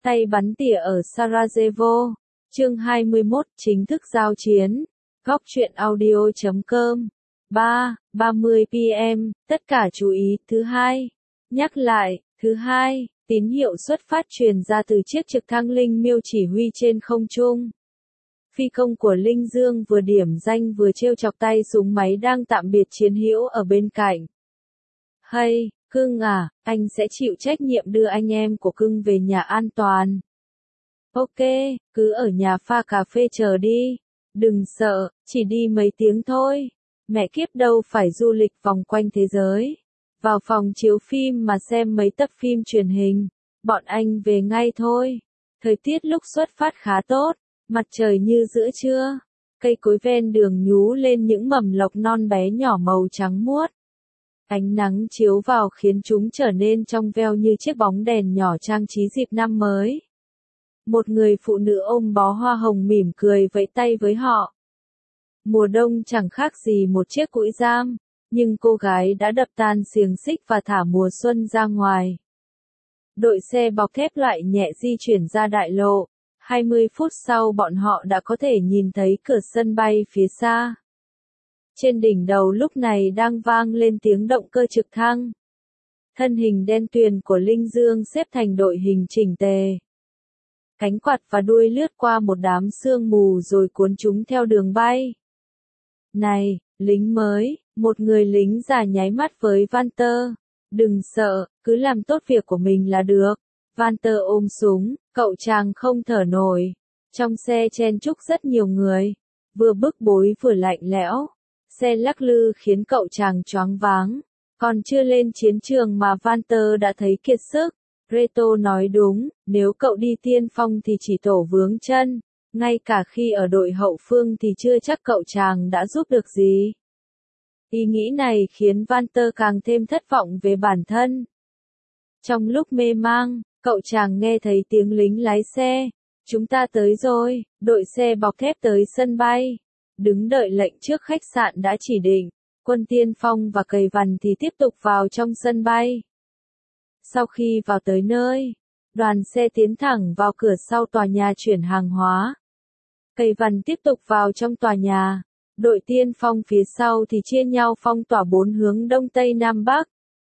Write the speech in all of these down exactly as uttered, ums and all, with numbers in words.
Tay bắn tỉa ở Sarajevo. Chương hai mươi mốt, chính thức giao chiến. Góc truyện audio chấm com. ba, ba mươi p m, tất cả chú ý, thứ hai. Nhắc lại, thứ hai, tín hiệu xuất phát truyền ra từ chiếc trực thăng Linh Miêu chỉ huy trên không trung. Phi công của Linh Dương vừa điểm danh vừa trêu chọc tay súng máy đang tạm biệt chiến hữu ở bên cạnh. Hay, cưng à, anh sẽ chịu trách nhiệm đưa anh em của cưng về nhà an toàn. Ok, cứ ở nhà pha cà phê chờ đi. Đừng sợ, chỉ đi mấy tiếng thôi. Mẹ kiếp đâu phải du lịch vòng quanh thế giới. Vào phòng chiếu phim mà xem mấy tập phim truyền hình. Bọn anh về ngay thôi. Thời tiết lúc xuất phát khá tốt. Mặt trời như giữa trưa. Cây cối ven đường nhú lên những mầm lộc non bé nhỏ màu trắng muốt. Ánh nắng chiếu vào khiến chúng trở nên trong veo như chiếc bóng đèn nhỏ trang trí dịp năm mới. Một người phụ nữ ôm bó hoa hồng mỉm cười vẫy tay với họ. Mùa đông chẳng khác gì một chiếc cũi giam, nhưng cô gái đã đập tan xiềng xích và thả mùa xuân ra ngoài. Đội xe bọc thép loại nhẹ di chuyển ra đại lộ. hai mươi phút sau bọn họ đã có thể nhìn thấy cửa sân bay phía xa. Trên đỉnh đầu lúc này đang vang lên tiếng động cơ trực thăng. Thân hình đen tuyền của Linh Dương xếp thành đội hình chỉnh tề. Cánh quạt và đuôi lướt qua một đám sương mù rồi cuốn chúng theo đường bay. Này, lính mới, một người lính già nháy mắt với Walter. Đừng sợ, cứ làm tốt việc của mình là được. Walter ôm súng, cậu chàng không thở nổi. Trong xe chen chúc rất nhiều người. Vừa bức bối vừa lạnh lẽo. Xe lắc lư khiến cậu chàng choáng váng. Còn chưa lên chiến trường mà Walter đã thấy kiệt sức. Reto nói đúng, nếu cậu đi tiên phong thì chỉ tổ vướng chân. Ngay cả khi ở đội hậu phương thì chưa chắc cậu chàng đã giúp được gì. Ý nghĩ này khiến Walter càng thêm thất vọng về bản thân. Trong lúc mê mang, cậu chàng nghe thấy tiếng lính lái xe. Chúng ta tới rồi, đội xe bọc thép tới sân bay. Đứng đợi lệnh trước khách sạn đã chỉ định. Quân tiên phong và cầy vằn thì tiếp tục vào trong sân bay. Sau khi vào tới nơi, đoàn xe tiến thẳng vào cửa sau tòa nhà chuyển hàng hóa. Cầy vằn tiếp tục vào trong tòa nhà. Đội tiên phong phía sau thì chia nhau phong tỏa bốn hướng đông tây nam bắc.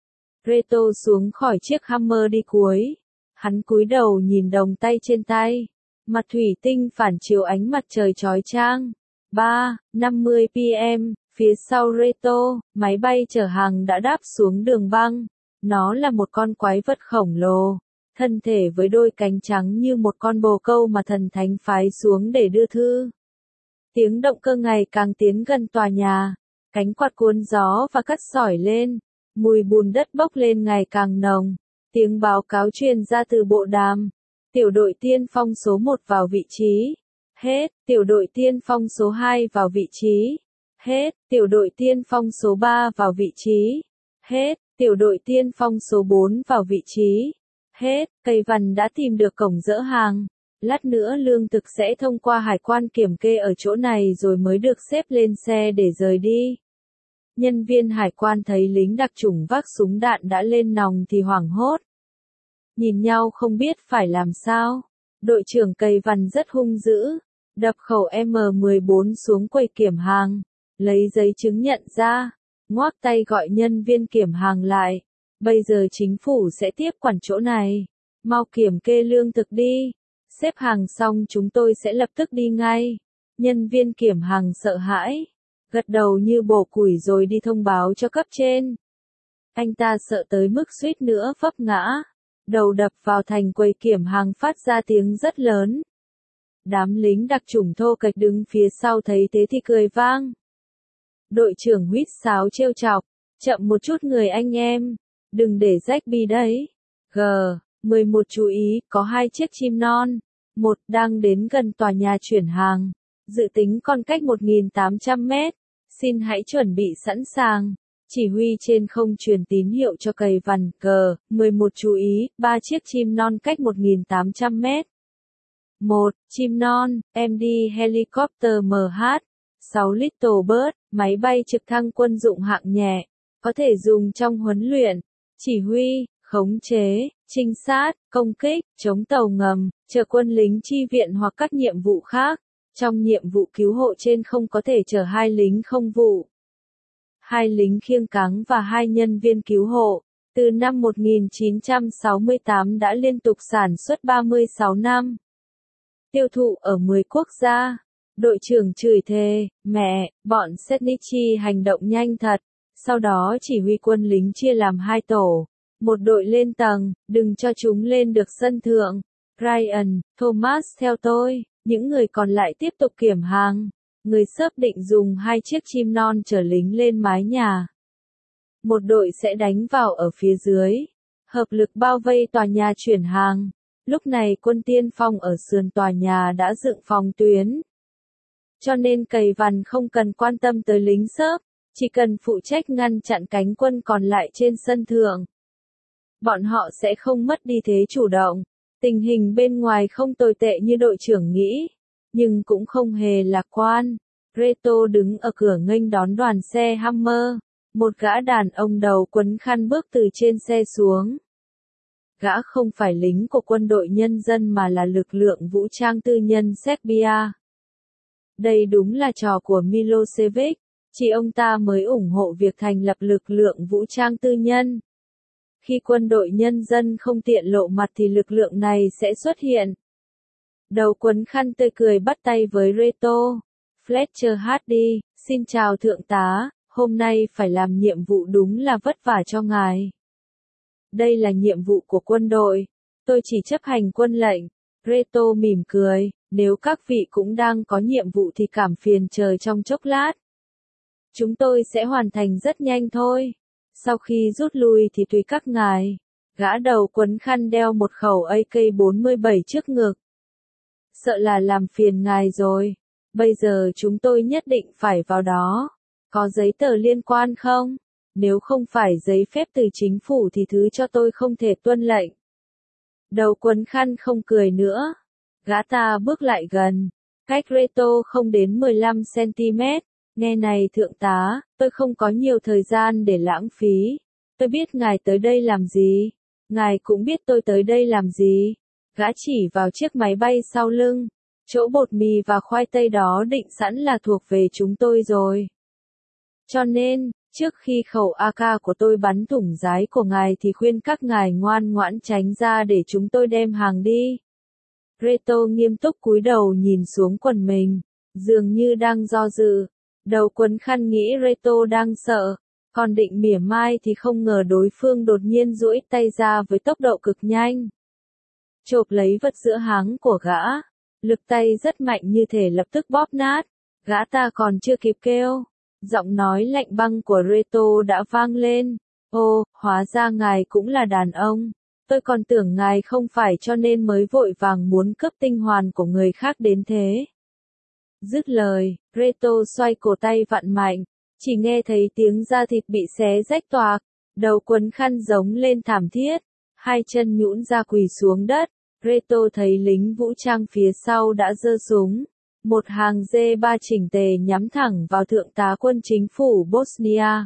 Reto xuống khỏi chiếc Hammer đi cuối. Hắn cúi đầu nhìn đồng tay trên tay. Mặt thủy tinh phản chiếu ánh mặt trời chói chang. ba, năm mươi p m, phía sau Reto, máy bay chở hàng đã đáp xuống đường băng. Nó là một con quái vật khổng lồ. Thân thể với đôi cánh trắng như một con bồ câu mà thần thánh phái xuống để đưa thư. Tiếng động cơ ngày càng tiến gần tòa nhà. Cánh quạt cuốn gió và cắt sỏi lên. Mùi bùn đất bốc lên ngày càng nồng. Tiếng báo cáo truyền ra từ bộ đàm. Tiểu đội tiên phong số một vào vị trí. Hết. Tiểu đội tiên phong số hai vào vị trí. Hết. Tiểu đội tiên phong số ba vào vị trí. Hết. Tiểu đội tiên phong số bốn vào vị trí. Hết. Cầy vằn đã tìm được cổng dỡ hàng. Lát nữa lương thực sẽ thông qua hải quan kiểm kê ở chỗ này rồi mới được xếp lên xe để rời đi. Nhân viên hải quan thấy lính đặc chủng vác súng đạn đã lên nòng thì hoảng hốt. Nhìn nhau không biết phải làm sao. Đội trưởng cầy vằn rất hung dữ. Đập khẩu M mười bốn xuống quầy kiểm hàng. Lấy giấy chứng nhận ra. Ngoác tay gọi nhân viên kiểm hàng lại. Bây giờ chính phủ sẽ tiếp quản chỗ này. Mau kiểm kê lương thực đi. Xếp hàng xong chúng tôi sẽ lập tức đi ngay. Nhân viên kiểm hàng sợ hãi. Gật đầu như bổ củi rồi đi thông báo cho cấp trên. Anh ta sợ tới mức suýt nữa vấp ngã. Đầu đập vào thành quầy kiểm hàng phát ra tiếng rất lớn. Đám lính đặc chủng thô kệch đứng phía sau thấy thế thì cười vang. Đội trưởng huýt sáo trêu chọc. Chậm một chút người anh em. Đừng để rách bi đấy. G. mười một chú ý, có hai chiếc chim non. Một đang đến gần tòa nhà chuyển hàng. Dự tính còn cách một nghìn tám trăm mét. Xin hãy chuẩn bị sẵn sàng. Chỉ huy trên không truyền tín hiệu cho cầy vằn. G. mười một chú ý, ba chiếc chim non cách một nghìn tám trăm mét. một. Chim non, em đi Helicopter M H sáu Little Bird, máy bay trực thăng quân dụng hạng nhẹ. Có thể dùng trong huấn luyện. Chỉ huy, khống chế, trinh sát, công kích, chống tàu ngầm, chở quân lính chi viện hoặc các nhiệm vụ khác. Trong nhiệm vụ cứu hộ trên không có thể chở hai lính không vụ, hai lính khiêng cáng và hai nhân viên cứu hộ. Từ năm một nghìn chín trăm sáu mươi tám đã liên tục sản xuất ba mươi sáu năm. Tiêu thụ ở mười quốc gia. Đội trưởng chửi thề, mẹ, bọn Setnichi hành động nhanh thật. Sau đó chỉ huy quân lính chia làm hai tổ. Một đội lên tầng, đừng cho chúng lên được sân thượng. Ryan, Thomas theo tôi, những người còn lại tiếp tục kiểm hàng. Người xếp định dùng hai chiếc chim non chở lính lên mái nhà. Một đội sẽ đánh vào ở phía dưới. Hợp lực bao vây tòa nhà chuyển hàng. Lúc này quân tiên phong ở sườn tòa nhà đã dựng phòng tuyến. Cho nên cầy vằn không cần quan tâm tới lính xếp, chỉ cần phụ trách ngăn chặn cánh quân còn lại trên sân thượng. Bọn họ sẽ không mất đi thế chủ động. Tình hình bên ngoài không tồi tệ như đội trưởng nghĩ, nhưng cũng không hề lạc quan. Reto đứng ở cửa nghênh đón đoàn xe Hammer. Một gã đàn ông đầu quấn khăn bước từ trên xe xuống. Gã không phải lính của quân đội nhân dân mà là lực lượng vũ trang tư nhân Serbia. Đây đúng là trò của Milosevic, chỉ ông ta mới ủng hộ việc thành lập lực lượng vũ trang tư nhân. Khi quân đội nhân dân không tiện lộ mặt thì lực lượng này sẽ xuất hiện. Đầu quấn khăn tươi cười bắt tay với Reto. Fletcher Hardy, xin chào thượng tá, hôm nay phải làm nhiệm vụ đúng là vất vả cho ngài. Đây là nhiệm vụ của quân đội, tôi chỉ chấp hành quân lệnh. Reto mỉm cười, nếu các vị cũng đang có nhiệm vụ thì cảm phiền chờ trong chốc lát. Chúng tôi sẽ hoàn thành rất nhanh thôi. Sau khi rút lui thì tùy các ngài. Gã đầu quấn khăn đeo một khẩu A K bốn mươi bảy trước ngực. Sợ là làm phiền ngài rồi. Bây giờ chúng tôi nhất định phải vào đó. Có giấy tờ liên quan không? Nếu không phải giấy phép từ chính phủ thì thứ cho tôi không thể tuân lệnh. Đầu quấn khăn không cười nữa. Gã ta bước lại gần. Cách Reto không đến mười lăm xăng-ti-mét. Nghe này thượng tá, tôi không có nhiều thời gian để lãng phí. Tôi biết ngài tới đây làm gì. Ngài cũng biết tôi tới đây làm gì. Gã chỉ vào chiếc máy bay sau lưng. Chỗ bột mì và khoai tây đó định sẵn là thuộc về chúng tôi rồi. Cho nên, trước khi khẩu a ca của tôi bắn thủng giái của ngài thì khuyên các ngài ngoan ngoãn tránh ra để chúng tôi đem hàng đi. Reto nghiêm túc cúi đầu nhìn xuống quần mình, dường như đang do dự. Đầu quấn khăn nghĩ Reto đang sợ, còn định mỉa mai thì không ngờ đối phương đột nhiên duỗi tay ra với tốc độ cực nhanh. Chộp lấy vật giữa háng của gã, lực tay rất mạnh như thể lập tức bóp nát, gã ta còn chưa kịp kêu. Giọng nói lạnh băng của Reto đã vang lên. Ô, hóa ra ngài cũng là đàn ông. Tôi còn tưởng ngài không phải cho nên mới vội vàng muốn cướp tinh hoàn của người khác đến thế. Dứt lời, Reto xoay cổ tay vặn mạnh. Chỉ nghe thấy tiếng da thịt bị xé rách toạc. Đầu quấn khăn giống lên thảm thiết. Hai chân nhũn ra quỳ xuống đất. Reto thấy lính vũ trang phía sau đã giơ súng. Một hàng D ba chỉnh tề nhắm thẳng vào thượng tá quân chính phủ Bosnia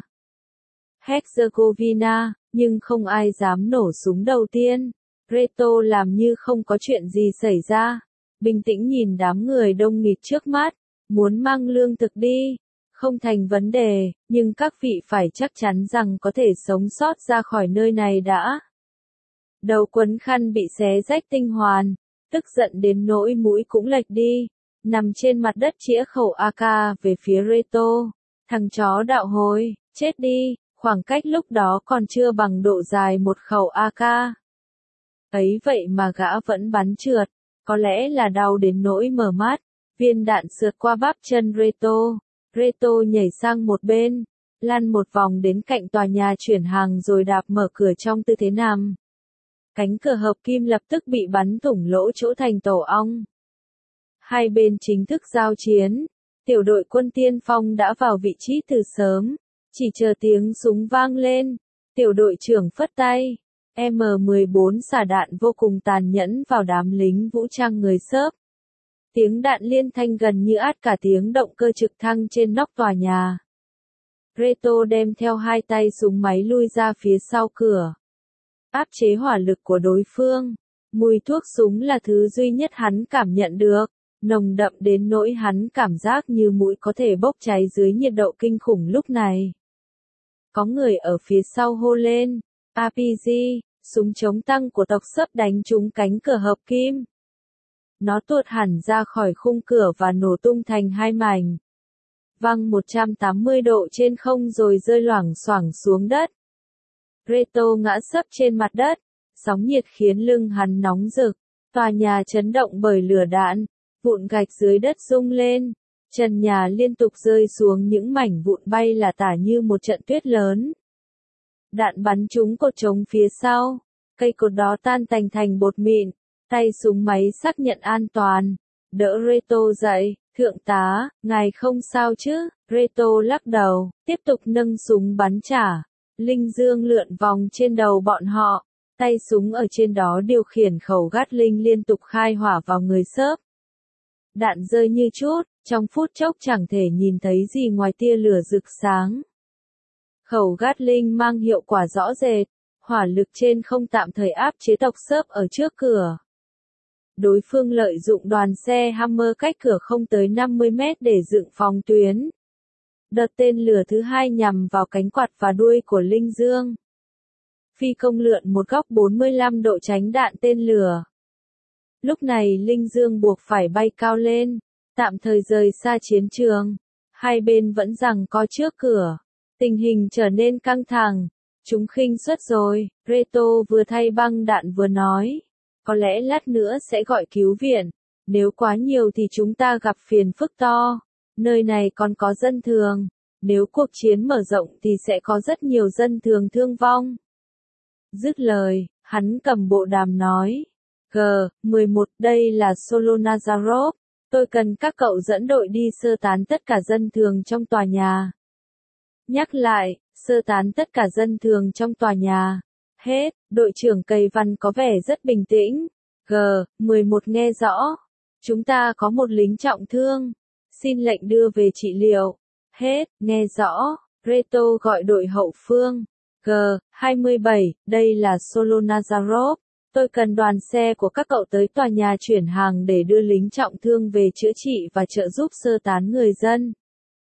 Herzegovina, nhưng không ai dám nổ súng đầu tiên. Reto làm như không có chuyện gì xảy ra, bình tĩnh nhìn đám người đông nghịt trước mắt, muốn mang lương thực đi, không thành vấn đề, nhưng các vị phải chắc chắn rằng có thể sống sót ra khỏi nơi này đã. Đầu quấn khăn bị xé rách tinh hoàn, tức giận đến nỗi mũi cũng lệch đi. Nằm trên mặt đất chĩa khẩu a ca về phía Reto. Thằng chó đạo hối, chết đi, khoảng cách lúc đó còn chưa bằng độ dài một khẩu a ca. Ấy vậy mà gã vẫn bắn trượt, có lẽ là đau đến nỗi mở mắt, viên đạn sượt qua bắp chân Reto. Reto nhảy sang một bên, lăn một vòng đến cạnh tòa nhà chuyển hàng rồi đạp mở cửa trong tư thế nằm. Cánh cửa hợp kim lập tức bị bắn thủng lỗ chỗ thành tổ ong. Hai bên chính thức giao chiến, tiểu đội quân tiên phong đã vào vị trí từ sớm, chỉ chờ tiếng súng vang lên, tiểu đội trưởng phất tay, M mười bốn xả đạn vô cùng tàn nhẫn vào đám lính vũ trang người Sớp. Tiếng đạn liên thanh gần như át cả tiếng động cơ trực thăng trên nóc tòa nhà. Reto đem theo hai tay súng máy lui ra phía sau cửa. áp chế hỏa lực của đối phương. Mùi thuốc súng là thứ duy nhất hắn cảm nhận được, nồng đậm đến nỗi hắn cảm giác như mũi có thể bốc cháy dưới nhiệt độ kinh khủng lúc này. Có người ở phía sau hô lên, rờ pê giê, súng chống tăng của tộc Sấp đánh trúng cánh cửa hợp kim. Nó tuột hẳn ra khỏi khung cửa và nổ tung thành hai mảnh. Văng một trăm tám mươi độ trên không rồi rơi loảng xoảng xuống đất. Reto ngã sấp trên mặt đất, sóng nhiệt khiến lưng hắn nóng rực, tòa nhà chấn động bởi lửa đạn, vụn gạch dưới đất rung lên, trần nhà liên tục rơi xuống những mảnh vụn bay là tả như một trận tuyết lớn. Đạn bắn trúng cột trống phía sau, cây cột đó tan tành thành bột mịn, tay súng máy xác nhận an toàn, đỡ Reto dậy, thượng tá, ngài không sao chứ, Reto lắc đầu, tiếp tục nâng súng bắn trả, linh dương lượn vòng trên đầu bọn họ, tay súng ở trên đó điều khiển khẩu Gatling liên tục khai hỏa vào người Sấp. Đạn rơi như chút, trong phút chốc chẳng thể nhìn thấy gì ngoài tia lửa rực sáng. Khẩu Gatling mang hiệu quả rõ rệt, hỏa lực trên không tạm thời áp chế tộc Sấp ở trước cửa. Đối phương lợi dụng đoàn xe Hammer cách cửa không tới năm mươi mét để dựng phòng tuyến. Đợt tên lửa thứ hai nhằm vào cánh quạt và đuôi của Linh Dương. Phi công lượn một góc bốn mươi lăm độ tránh đạn tên lửa. Lúc này Linh Dương buộc phải bay cao lên, tạm thời rời xa chiến trường. Hai bên vẫn giằng co trước cửa. Tình hình trở nên căng thẳng. Chúng khinh suất rồi, Reto vừa thay băng đạn vừa nói. Có lẽ lát nữa sẽ gọi cứu viện. Nếu quá nhiều thì chúng ta gặp phiền phức to. Nơi này còn có dân thường. Nếu cuộc chiến mở rộng thì sẽ có rất nhiều dân thường thương vong. Dứt lời, hắn cầm bộ đàm nói. G mười một, đây là Solonazarov. Tôi cần các cậu dẫn đội đi sơ tán tất cả dân thường trong tòa nhà. Nhắc lại, sơ tán tất cả dân thường trong tòa nhà. Hết, đội trưởng Cây Văn có vẻ rất bình tĩnh. G mười một nghe rõ. Chúng ta có một lính trọng thương. Xin lệnh đưa về trị liệu. Hết, nghe rõ. Reto gọi đội hậu phương. G hai mươi bảy, đây là Solonazarov. Tôi cần đoàn xe của các cậu tới tòa nhà chuyển hàng để đưa lính trọng thương về chữa trị và trợ giúp sơ tán người dân.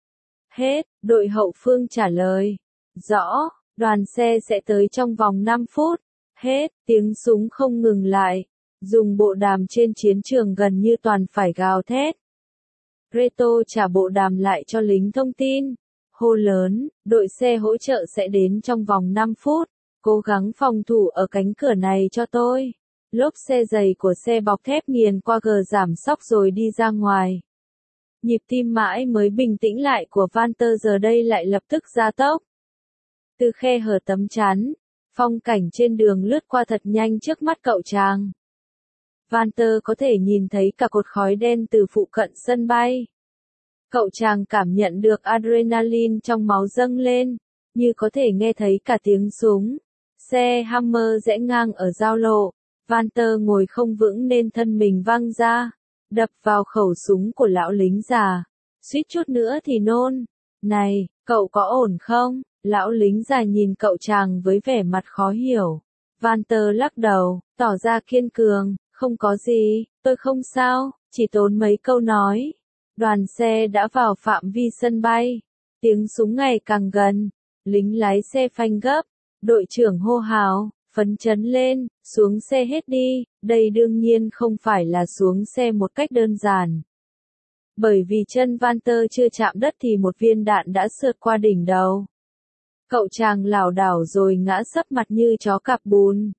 Hết, đội hậu phương trả lời. Rõ, đoàn xe sẽ tới trong vòng năm phút. Hết, tiếng súng không ngừng lại. Dùng bộ đàm trên chiến trường gần như toàn phải gào thét. Reto trả bộ đàm lại cho lính thông tin. Hô lớn, đội xe hỗ trợ sẽ đến trong vòng năm phút. Cố gắng phòng thủ ở cánh cửa này cho tôi. Lốp xe dày của xe bọc thép nghiền qua gờ giảm sóc rồi đi ra ngoài. Nhịp tim mãi mới bình tĩnh lại của Walter giờ đây lại lập tức gia tốc. Từ khe hở tấm chắn, phong cảnh trên đường lướt qua thật nhanh trước mắt cậu chàng. Walter có thể nhìn thấy cả cột khói đen từ phụ cận sân bay. Cậu chàng cảm nhận được adrenaline trong máu dâng lên, như có thể nghe thấy cả tiếng súng. Xe Hammer rẽ ngang ở giao lộ, Walter ngồi không vững nên thân mình văng ra, đập vào khẩu súng của lão lính già, suýt chút nữa thì nôn. Này, cậu có ổn không? Lão lính già nhìn cậu chàng với vẻ mặt khó hiểu. Walter lắc đầu, tỏ ra kiên cường, không có gì, tôi không sao, chỉ tốn mấy câu nói. Đoàn xe đã vào phạm vi sân bay, tiếng súng ngày càng gần, lính lái xe phanh gấp, đội trưởng hô hào, phấn chấn lên, xuống xe hết đi, đây đương nhiên không phải là xuống xe một cách đơn giản. Bởi vì chân Walter chưa chạm đất thì một viên đạn đã sượt qua đỉnh đầu. Cậu chàng lảo đảo rồi ngã sấp mặt như chó cạp bùn.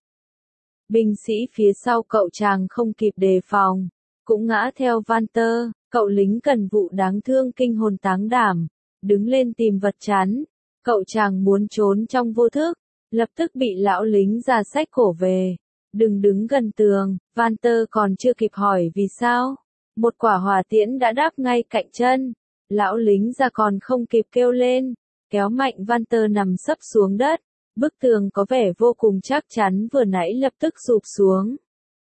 Binh sĩ phía sau cậu chàng không kịp đề phòng, cũng ngã theo Walter. Cậu lính cần vụ đáng thương kinh hồn táng đảm, đứng lên tìm vật chắn. Cậu chàng muốn trốn trong vô thức, lập tức bị lão lính già xách cổ về. Đừng đứng gần tường, Walter còn chưa kịp hỏi vì sao. Một quả hỏa tiễn đã đáp ngay cạnh chân. Lão lính già còn không kịp kêu lên, kéo mạnh Walter nằm sấp xuống đất. Bức tường có vẻ vô cùng chắc chắn vừa nãy lập tức sụp xuống.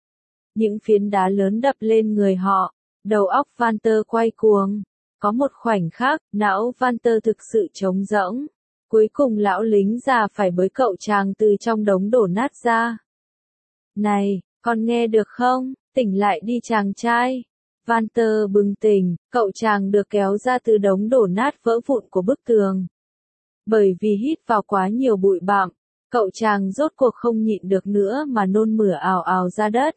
Những phiến đá lớn đập lên người họ. Đầu óc Walter quay cuồng. Có một khoảnh khắc, não Walter thực sự trống rỗng. Cuối cùng lão lính già phải bới cậu chàng từ trong đống đổ nát ra. Này, con nghe được không? Tỉnh lại đi chàng trai. Walter bừng tỉnh, cậu chàng được kéo ra từ đống đổ nát vỡ vụn của bức tường. Bởi vì hít vào quá nhiều bụi bặm, cậu chàng rốt cuộc không nhịn được nữa mà nôn mửa ào ào ra đất.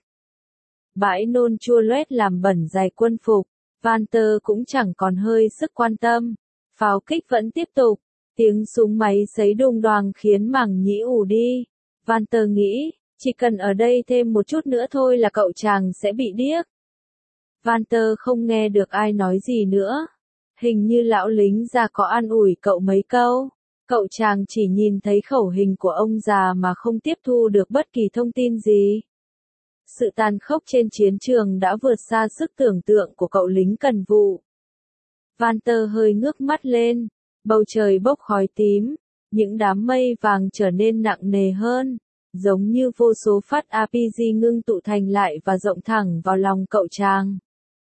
Bãi nôn chua loét làm bẩn giày quân phục, Walter cũng chẳng còn hơi sức quan tâm. Pháo kích vẫn tiếp tục, tiếng súng máy sấy đùng đoàng khiến màng nhĩ ù đi. Walter nghĩ, chỉ cần ở đây thêm một chút nữa thôi là cậu chàng sẽ bị điếc. Walter không nghe được ai nói gì nữa. Hình như lão lính già có an ủi cậu mấy câu. Cậu chàng chỉ nhìn thấy khẩu hình của ông già mà không tiếp thu được bất kỳ thông tin gì. Sự tàn khốc trên chiến trường đã vượt xa sức tưởng tượng của cậu lính cần vụ. Walter hơi ngước mắt lên, bầu trời bốc khói tím, những đám mây vàng trở nên nặng nề hơn, giống như vô số phát rờ pê giê ngưng tụ thành lại và rộng thẳng vào lòng cậu chàng.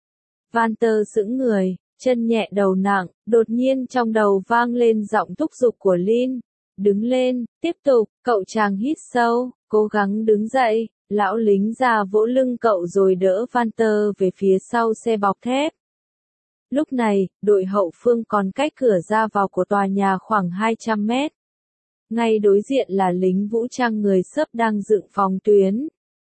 Walter sững người, chân nhẹ đầu nặng, đột nhiên trong đầu vang lên giọng thúc giục của Lin. Đứng lên, tiếp tục, cậu chàng hít sâu, cố gắng đứng dậy, lão lính già vỗ lưng cậu rồi đỡ Walter về phía sau xe bọc thép. Lúc này, đội hậu phương còn cách cửa ra vào của tòa nhà khoảng hai trăm mét. Ngay đối diện là lính vũ trang người Sớp đang dựng phòng tuyến.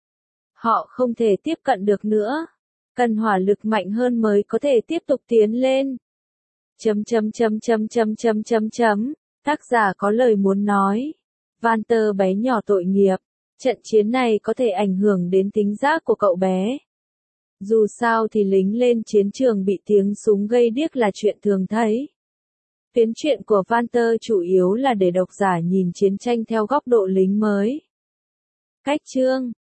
Họ không thể tiếp cận được nữa. Cần hỏa lực mạnh hơn mới có thể tiếp tục tiến lên. Chấm chấm chấm chấm chấm chấm chấm chấm. Tác giả có lời muốn nói. Walter bé nhỏ tội nghiệp. Trận chiến này có thể ảnh hưởng đến tính giác của cậu bé. Dù sao thì lính lên chiến trường bị tiếng súng gây điếc là chuyện thường thấy. Phiến truyện của Walter chủ yếu là để độc giả nhìn chiến tranh theo góc độ lính mới. Cách chương